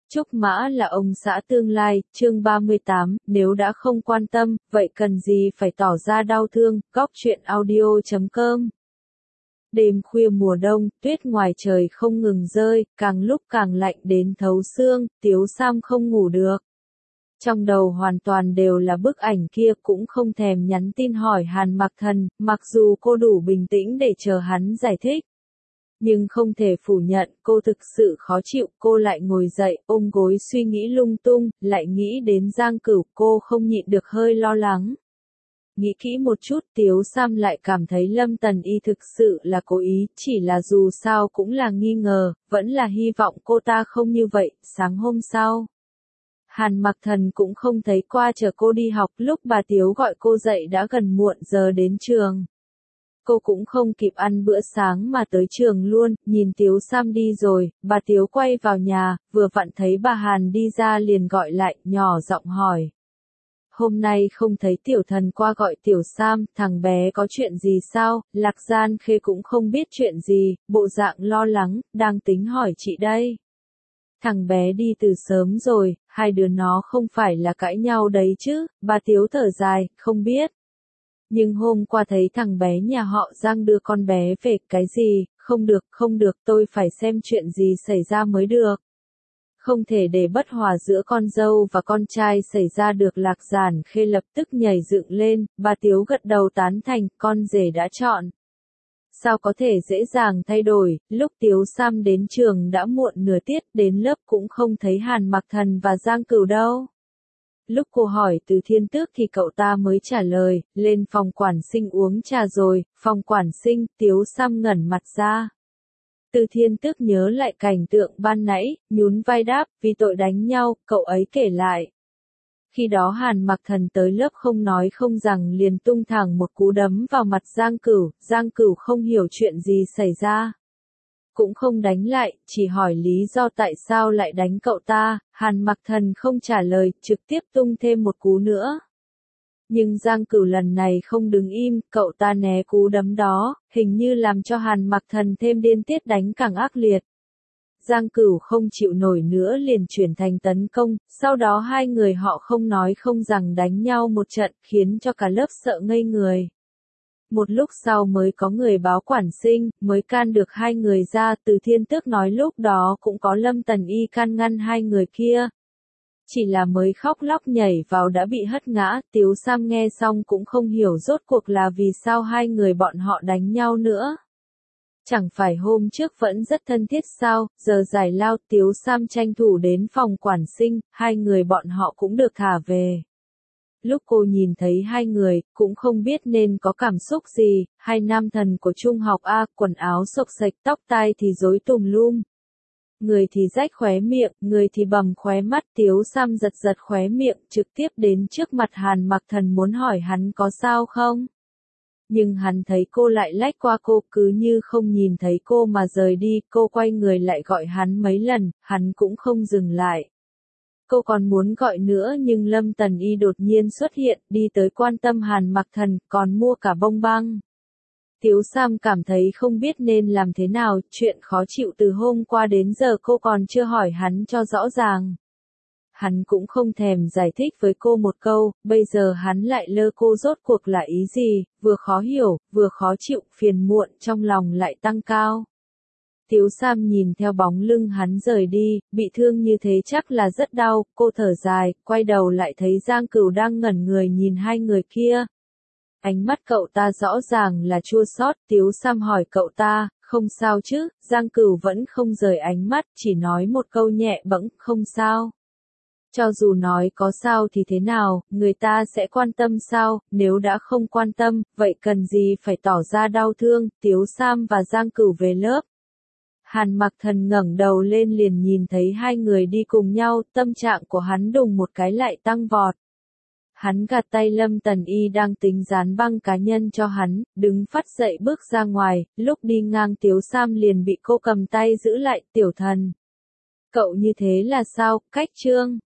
Trúc Mã là ông xã tương lai, chương 38, nếu đã không quan tâm, vậy cần gì phải tỏ ra đau thương, góc truyện audio.com. Đêm khuya mùa đông, tuyết ngoài trời không ngừng rơi, càng lúc càng lạnh đến thấu xương, Tiếu Sam không ngủ được. Trong đầu hoàn toàn đều là bức ảnh kia, cũng không thèm nhắn tin hỏi Hàn Mặc Thần, mặc dù cô đủ bình tĩnh để chờ hắn giải thích. Nhưng không thể phủ nhận, cô thực sự khó chịu, cô lại ngồi dậy, ôm gối suy nghĩ lung tung, lại nghĩ đến Giang Cửu, cô không nhịn được hơi lo lắng. Nghĩ kỹ một chút, Tiếu Sam lại cảm thấy Lâm Tần Y thực sự là cố ý, chỉ là dù sao cũng là nghi ngờ, vẫn là hy vọng cô ta không như vậy. Sáng hôm sau, Hàn Mặc Thần cũng không thấy qua chờ cô đi học, lúc bà Tiếu gọi cô dậy đã gần muộn giờ đến trường. Cô cũng không kịp ăn bữa sáng mà tới trường luôn, nhìn Tiếu Sam đi rồi, bà Tiếu quay vào nhà, vừa vặn thấy bà Hàn đi ra liền gọi lại, nhỏ giọng hỏi. Hôm nay không thấy Tiểu Thần qua gọi Tiểu Sam, thằng bé có chuyện gì sao? Lạc Gian Khê cũng không biết chuyện gì, bộ dạng lo lắng, đang tính hỏi chị đây. Thằng bé đi từ sớm rồi, hai đứa nó không phải là cãi nhau đấy chứ, bà Tiếu thở dài, không biết. Nhưng hôm qua thấy thằng bé nhà họ Giang đưa con bé về, cái gì, không được, tôi phải xem chuyện gì xảy ra mới được. Không thể để bất hòa giữa con dâu và con trai xảy ra được. Lạc Giản Khê lập tức nhảy dựng lên, bà Tiếu gật đầu tán thành, con rể đã chọn. Sao có thể dễ dàng thay đổi, lúc Tiếu Sam đến trường đã muộn nửa tiết, đến lớp cũng không thấy Hàn Mặc Thần và Giang Cửu đâu. Lúc cô hỏi Từ Thiên Tước thì cậu ta mới trả lời, lên phòng quản sinh uống trà rồi. Phòng quản sinh, Tiếu Sam ngẩn mặt ra. Từ Thiên Tước nhớ lại cảnh tượng ban nãy, nhún vai đáp, vì tội đánh nhau, cậu ấy kể lại. Khi đó Hàn Mặc Thần tới lớp không nói không rằng liền tung thẳng một cú đấm vào mặt Giang Cửu không hiểu chuyện gì xảy ra. Cũng không đánh lại, chỉ hỏi lý do tại sao lại đánh cậu ta. Hàn Mặc Thần không trả lời, trực tiếp tung thêm một cú nữa. Nhưng Giang Cửu lần này không đứng im, cậu ta né cú đấm đó, hình như làm cho Hàn Mặc Thần thêm điên tiết đánh càng ác liệt. Giang Cửu không chịu nổi nữa liền chuyển thành tấn công, sau đó hai người họ không nói không rằng đánh nhau một trận, khiến cho cả lớp sợ ngây người. Một lúc sau mới có người báo quản sinh, mới can được hai người ra. Từ Thiên Tước nói lúc đó cũng có Lâm Tần Y can ngăn hai người kia. Chỉ là mới khóc lóc nhảy vào đã bị hất ngã. Tiếu Sam nghe xong cũng không hiểu rốt cuộc là vì sao hai người bọn họ đánh nhau nữa. Chẳng phải hôm trước vẫn rất thân thiết sao? Giờ giải lao, Tiếu Sam tranh thủ đến phòng quản sinh, hai người bọn họ cũng được thả về. Lúc cô nhìn thấy hai người, cũng không biết nên có cảm xúc gì. Hai nam thần của trung học A, quần áo xộc xệch, tóc tai thì rối tùm lum. Người thì rách khóe miệng, người thì bầm khóe mắt. Tiếu Sam giật giật khóe miệng, trực tiếp đến trước mặt Hàn Mặc Thần muốn hỏi hắn có sao không. Nhưng hắn thấy cô lại lách qua cô, cứ như không nhìn thấy cô mà rời đi. Cô quay người lại gọi hắn mấy lần, hắn cũng không dừng lại. Cô còn muốn gọi nữa nhưng Lâm Tần Y đột nhiên xuất hiện, đi tới quan tâm Hàn Mặc Thần, còn mua cả bông băng. Tiếu Sam cảm thấy không biết nên làm thế nào, chuyện khó chịu từ hôm qua đến giờ cô còn chưa hỏi hắn cho rõ ràng. Hắn cũng không thèm giải thích với cô một câu, bây giờ hắn lại lơ cô rốt cuộc là ý gì, vừa khó hiểu, vừa khó chịu, phiền muộn trong lòng lại tăng cao. Tiếu Sam nhìn theo bóng lưng hắn rời đi, bị thương như thế chắc là rất đau, cô thở dài, quay đầu lại thấy Giang Cửu đang ngẩn người nhìn hai người kia. Ánh mắt cậu ta rõ ràng là chua xót. Tiếu Sam hỏi cậu ta, không sao chứ? Giang Cửu vẫn không rời ánh mắt, chỉ nói một câu nhẹ bẫng, không sao. Cho dù nói có sao thì thế nào, người ta sẽ quan tâm sao? Nếu đã không quan tâm, vậy cần gì phải tỏ ra đau thương? Tiếu Sam và Giang Cửu về lớp. Hàn Mặc Thần ngẩng đầu lên liền nhìn thấy hai người đi cùng nhau, tâm trạng của hắn đùng một cái lại tăng vọt. Hắn gạt tay Lâm Tần Y đang tính dán băng cá nhân cho hắn, đứng phắt dậy bước ra ngoài. Lúc đi ngang Tiếu Sam liền bị cô cầm tay giữ lại. Tiểu Thần, cậu như thế là sao? Cách chương